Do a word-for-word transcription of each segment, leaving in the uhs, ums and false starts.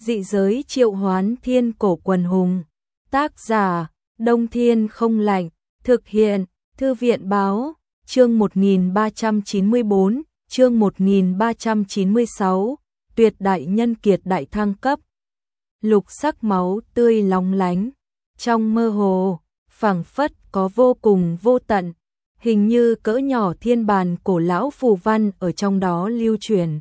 Dị giới triệu hoán thiên cổ quần hùng. Tác giả, Đông Thiên không lạnh. Thực hiện, Thư viện báo, chương một nghìn ba trăm chín mươi bốn, chương một nghìn ba trăm chín mươi sáu, tuyệt đại nhân kiệt đại thăng cấp. Lục sắc máu tươi lóng lánh, trong mơ hồ, phảng phất có vô cùng vô tận, hình như cỡ nhỏ thiên bàn cổ lão phù văn ở trong đó lưu truyền.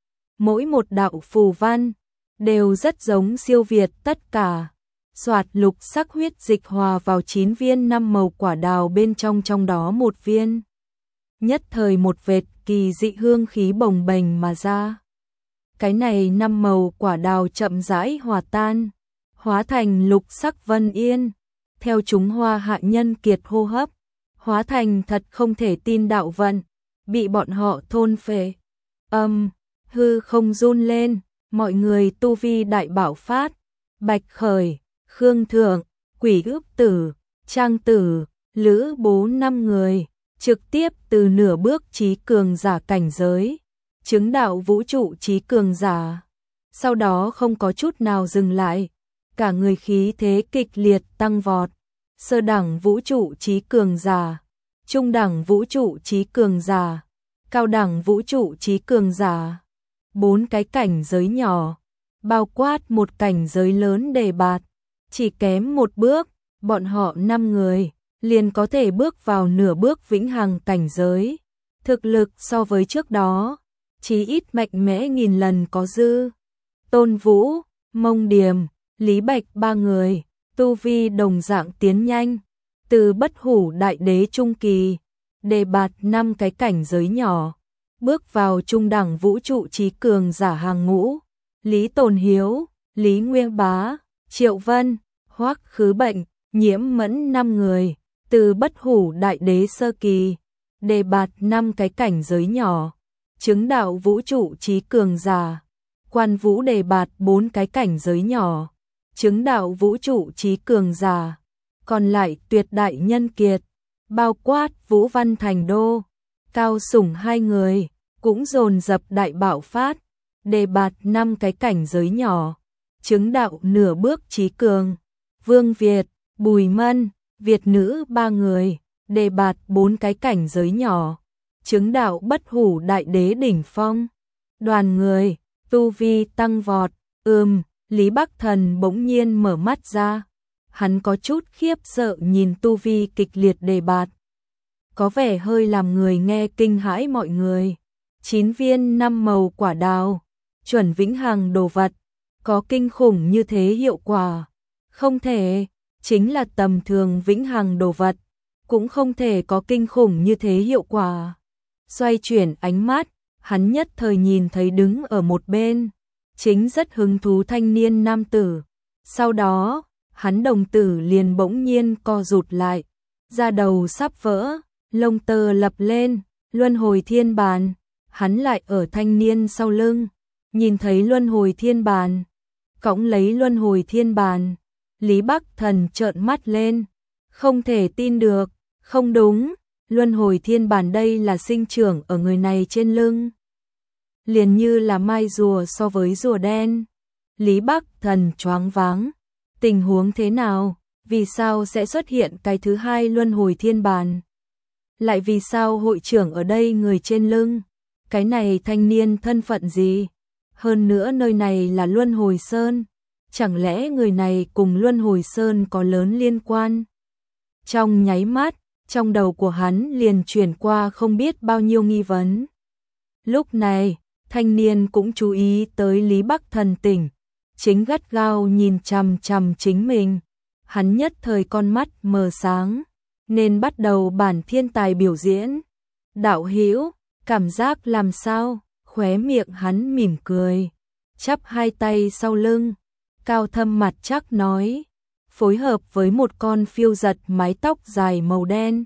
Mỗi một đạo phù văn đều rất giống siêu việt tất cả. Soạt, lục sắc huyết dịch hòa vào chín viên năm màu quả đào bên trong, trong đó một viên. Nhất thời một vệt kỳ dị hương khí bồng bềnh mà ra. Cái này năm màu quả đào chậm rãi hòa tan, hóa thành lục sắc vân yên, theo chúng hoa hạ nhân kiệt hô hấp, hóa thành thật không thể tin đạo vận, bị bọn họ thôn phệ. Âm, hư không run lên, mọi người tu vi đại bạo phát, Bạch Khởi, Khương Thượng, Quỷ Ước Tử, Trang Tử, Lữ Bố năm người, trực tiếp từ nửa bước chí cường giả cảnh giới, chứng đạo vũ trụ chí cường giả. Sau đó không có chút nào dừng lại, cả người khí thế kịch liệt tăng vọt. Sơ đẳng vũ trụ chí cường giả, trung đẳng vũ trụ chí cường giả, cao đẳng vũ trụ chí cường giả. Bốn cái cảnh giới nhỏ, bao quát một cảnh giới lớn đề bạt. Chỉ kém một bước, bọn họ năm người liền có thể bước vào nửa bước vĩnh hằng cảnh giới. Thực lực so với trước đó, chí ít mạnh mẽ nghìn lần có dư. Tôn Vũ, Mông Điềm, Lý Bạch ba người, tu vi đồng dạng tiến nhanh, từ bất hủ đại đế trung kỳ, đề bạt năm cái cảnh giới nhỏ, bước vào trung đẳng vũ trụ chí cường giả hàng ngũ. Lý Tồn Hiếu, Lý Nguyên Bá, Triệu Vân, Hoắc Khứ Bệnh, Nhiễm Mẫn năm người, từ bất hủ đại đế sơ kỳ, đề bạt năm cái cảnh giới nhỏ, chứng đạo vũ trụ chí cường giả. Quan Vũ đề bạt bốn cái cảnh giới nhỏ, chứng đạo vũ trụ chí cường giả. Còn lại tuyệt đại nhân kiệt, bao quát Vũ Văn Thành Đô, Cao Sủng hai người, cũng dồn dập đại bạo phát, đề bạt năm cái cảnh giới nhỏ, chứng đạo nửa bước chí cường. Vương Việt, Bùi Mân, Việt nữ ba người, đề bạt bốn cái cảnh giới nhỏ, chứng đạo bất hủ đại đế đỉnh phong. Đoàn người, tu vi tăng vọt. Ừm, Lý Bắc Thần bỗng nhiên mở mắt ra, hắn có chút khiếp sợ nhìn tu vi kịch liệt đề bạt, có vẻ hơi làm người nghe kinh hãi. Mọi người, chín viên năm màu quả đào, chuẩn vĩnh hằng đồ vật, có kinh khủng như thế hiệu quả? Không thể, chính là tầm thường vĩnh hằng đồ vật, cũng không thể có kinh khủng như thế hiệu quả. Xoay chuyển ánh mắt, hắn nhất thời nhìn thấy đứng ở một bên, chính rất hứng thú thanh niên nam tử. Sau đó, hắn đồng tử liền bỗng nhiên co rụt lại, da đầu sắp vỡ, lông tơ lập lên. Luân hồi thiên bàn, hắn lại ở thanh niên sau lưng, nhìn thấy luân hồi thiên bàn, cõng lấy luân hồi thiên bàn. Lý Bắc Thần trợn mắt lên, không thể tin được. Không đúng, luân hồi thiên bàn đây là sinh trưởng ở người này trên lưng, liền như là mai rùa so với rùa đen. Lý Bắc Thần choáng váng, tình huống thế nào? Vì sao sẽ xuất hiện cái thứ hai luân hồi thiên bàn? Lại vì sao hội trưởng ở đây người trên lưng? Cái này thanh niên thân phận gì? Hơn nữa nơi này là Luân Hồi Sơn, chẳng lẽ người này cùng Luân Hồi Sơn có lớn liên quan? Trong nháy mắt, trong đầu của hắn liền chuyển qua không biết bao nhiêu nghi vấn. Lúc này, thanh niên cũng chú ý tới Lý Bắc Thần tỉnh, chính gắt gao nhìn chằm chằm chính mình. Hắn nhất thời con mắt mờ sáng, nên bắt đầu bản thiên tài biểu diễn. Đạo hữu, cảm giác làm sao? Khóe miệng hắn mỉm cười, chắp hai tay sau lưng, cao thâm mặt chắc nói, phối hợp với một con phiêu giật mái tóc dài màu đen,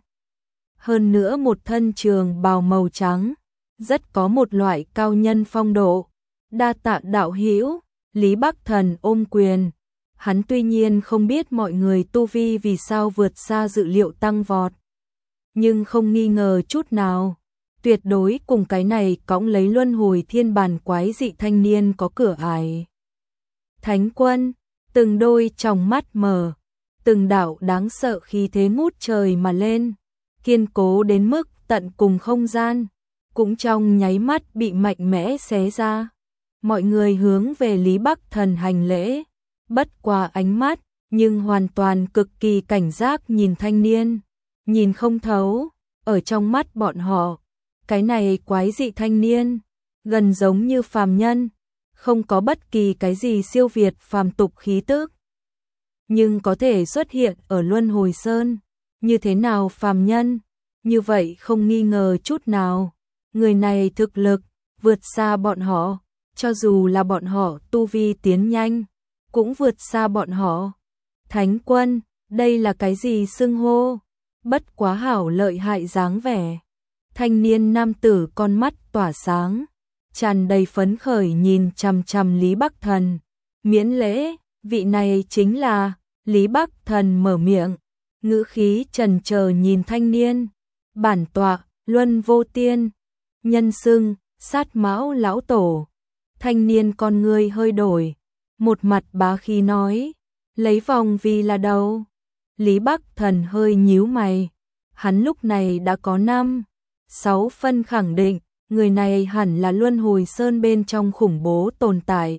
hơn nữa một thân trường bào màu trắng, rất có một loại cao nhân phong độ. Đa tạ đạo hữu. Lý Bắc Thần ôm quyền. Hắn tuy nhiên không biết mọi người tu vi vì sao vượt xa dự liệu tăng vọt, nhưng không nghi ngờ chút nào, tuyệt đối cùng cái này cõng lấy luân hồi thiên bàn quái dị thanh niên có cửa ải. Thánh quân, từng đôi tròng mắt mở, từng đạo đáng sợ khí thế ngút trời mà lên, kiên cố đến mức tận cùng không gian, cũng trong nháy mắt bị mạnh mẽ xé ra. Mọi người hướng về Lý Bắc Thần hành lễ, bất qua ánh mắt, nhưng hoàn toàn cực kỳ cảnh giác nhìn thanh niên, nhìn không thấu, ở trong mắt bọn họ, cái này quái dị thanh niên, gần giống như phàm nhân, không có bất kỳ cái gì siêu việt phàm tục khí tức, nhưng có thể xuất hiện ở Luân Hồi Sơn, như thế nào phàm nhân, như vậy không nghi ngờ chút nào, người này thực lực vượt xa bọn họ, cho dù là bọn họ tu vi tiến nhanh, cũng vượt xa bọn họ. Thánh quân, đây là cái gì xưng hô? Bất quá hảo lợi hại dáng vẻ. Thanh niên nam tử con mắt tỏa sáng, tràn đầy phấn khởi nhìn chằm chằm Lý Bắc Thần. Miễn lễ, vị này chính là Lý Bắc Thần mở miệng, ngữ khí trần chờ nhìn thanh niên. Bản tọa, Luân Vô Tiên, nhân xưng, sát mão lão tổ. Thanh niên con người hơi đổi, một mặt bá khí nói, lấy vòng vì là đầu. Lý Bắc Thần hơi nhíu mày, hắn lúc này đã có năm, sáu phân khẳng định, người này hẳn là Luân Hồi Sơn bên trong khủng bố tồn tại.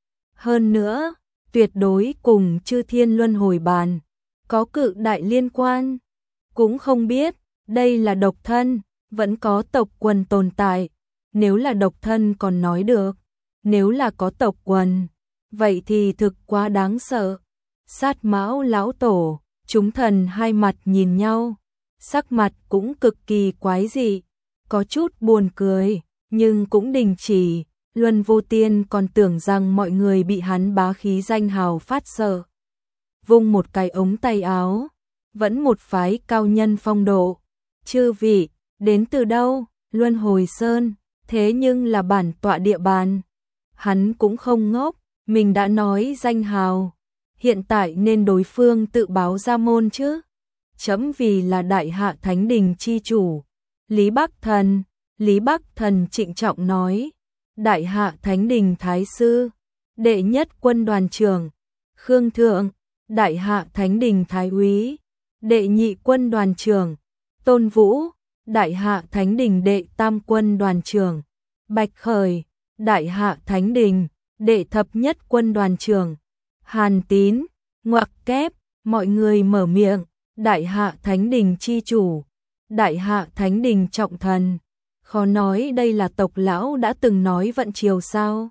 Hơn nữa, tuyệt đối cùng Chư Thiên Luân Hồi Bàn có cự đại liên quan, cũng không biết đây là độc thân, vẫn có tộc quần tồn tại, nếu là độc thân còn nói được, nếu là có tộc quần, vậy thì thực quá đáng sợ. Sát mão lão tổ, chúng thần hai mặt nhìn nhau, sắc mặt cũng cực kỳ quái dị, có chút buồn cười, nhưng cũng đình chỉ. Luân Vô Tiên còn tưởng rằng mọi người bị hắn bá khí danh hào phát sợ. Vung một cái ống tay áo, vẫn một phái cao nhân phong độ. Chư vị, đến từ đâu? Luân Hồi Sơn, thế nhưng là bản tọa địa bàn. Hắn cũng không ngốc, mình đã nói danh hào, hiện tại nên đối phương tự báo ra môn chứ. Chấm vì là Đại Hạ Thánh Đình chi chủ. Lý Bắc Thần, Lý Bắc Thần trịnh trọng nói, Đại Hạ Thánh Đình Thái Sư, đệ nhất quân đoàn trưởng, Khương Thượng, Đại Hạ Thánh Đình Thái Úy, đệ nhị quân đoàn trưởng, Tôn Vũ, Đại Hạ Thánh Đình đệ tam quân đoàn trưởng, Bạch Khởi, Đại Hạ Thánh Đình, đệ thập nhất quân đoàn trưởng, Hàn Tín, ngoặc kép, mọi người mở miệng, Đại Hạ Thánh Đình chi chủ, Đại Hạ Thánh Đình trọng thần. Khó nói đây là tộc lão đã từng nói vận chiều sao?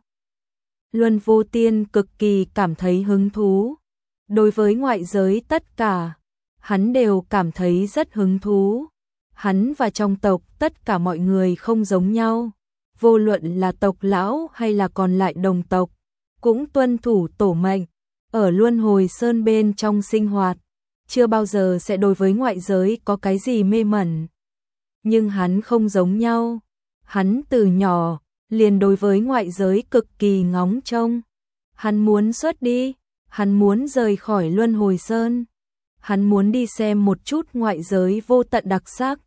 Luân Vô Tiên cực kỳ cảm thấy hứng thú. Đối với ngoại giới tất cả, hắn đều cảm thấy rất hứng thú. Hắn và trong tộc tất cả mọi người không giống nhau. Vô luận là tộc lão hay là còn lại đồng tộc, cũng tuân thủ tổ mệnh, ở Luân Hồi Sơn bên trong sinh hoạt, chưa bao giờ sẽ đối với ngoại giới có cái gì mê mẩn. Nhưng hắn không giống nhau, hắn từ nhỏ liền đối với ngoại giới cực kỳ ngóng trông. Hắn muốn xuất đi, hắn muốn rời khỏi Luân Hồi Sơn, hắn muốn đi xem một chút ngoại giới vô tận đặc sắc.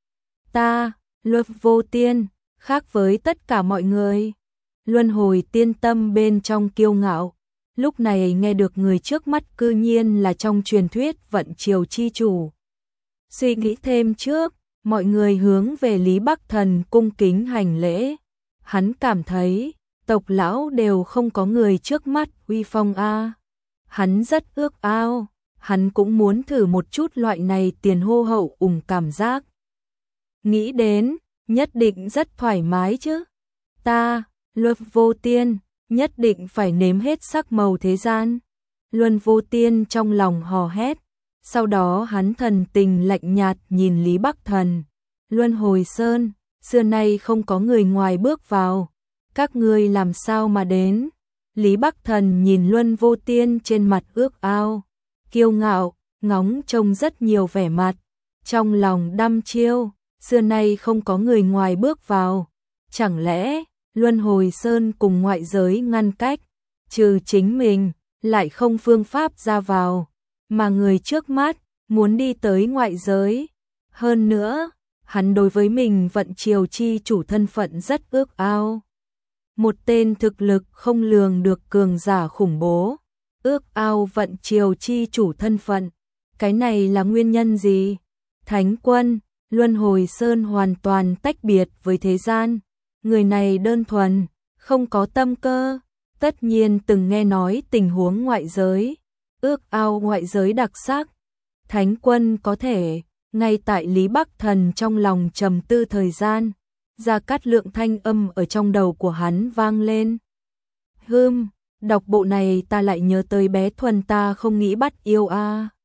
Ta, Luân Vô Tiên, khác với tất cả mọi người. Luân Hồi Tiên tâm bên trong kiêu ngạo, lúc này nghe được người trước mắt cư nhiên là trong truyền thuyết vận triều chi chủ. Suy nghĩ thêm trước, mọi người hướng về Lý Bắc Thần cung kính hành lễ. Hắn cảm thấy, tộc lão đều không có người trước mắt uy phong a. Hắn rất ước ao, hắn cũng muốn thử một chút loại này tiền hô hậu ủng cảm giác. Nghĩ đến, nhất định rất thoải mái chứ. Ta, Luân Vô Tiên, nhất định phải nếm hết sắc màu thế gian. Luân Vô Tiên trong lòng hò hét. Sau đó hắn thần tình lạnh nhạt nhìn Lý Bắc Thần. Luân Hồi Sơn, xưa nay không có người ngoài bước vào. Các ngươi làm sao mà đến? Lý Bắc Thần nhìn Luân Vô Tiên trên mặt ước ao, kiêu ngạo, ngóng trông rất nhiều vẻ mặt. Trong lòng đăm chiêu, xưa nay không có người ngoài bước vào. Chẳng lẽ, Luân Hồi Sơn cùng ngoại giới ngăn cách, trừ chính mình, lại không phương pháp ra vào. Mà người trước mắt, muốn đi tới ngoại giới. Hơn nữa, hắn đối với mình vận triều chi chủ thân phận rất ước ao. một tên thực lực không lường được cường giả khủng bố, ước ao vận triều chi chủ thân phận. Cái này là nguyên nhân gì? Thánh quân, Luân Hồi Sơn hoàn toàn tách biệt với thế gian. Người này đơn thuần, không có tâm cơ, tất nhiên từng nghe nói tình huống ngoại giới, ước ao ngoại giới đặc sắc. Thánh quân có thể, ngay tại Lý Bắc Thần trong lòng trầm tư thời gian, Gia Cát Lượng thanh âm ở trong đầu của hắn vang lên. Hừm, đọc bộ này ta lại nhớ tới bé Thuần ta không nghĩ bắt yêu a.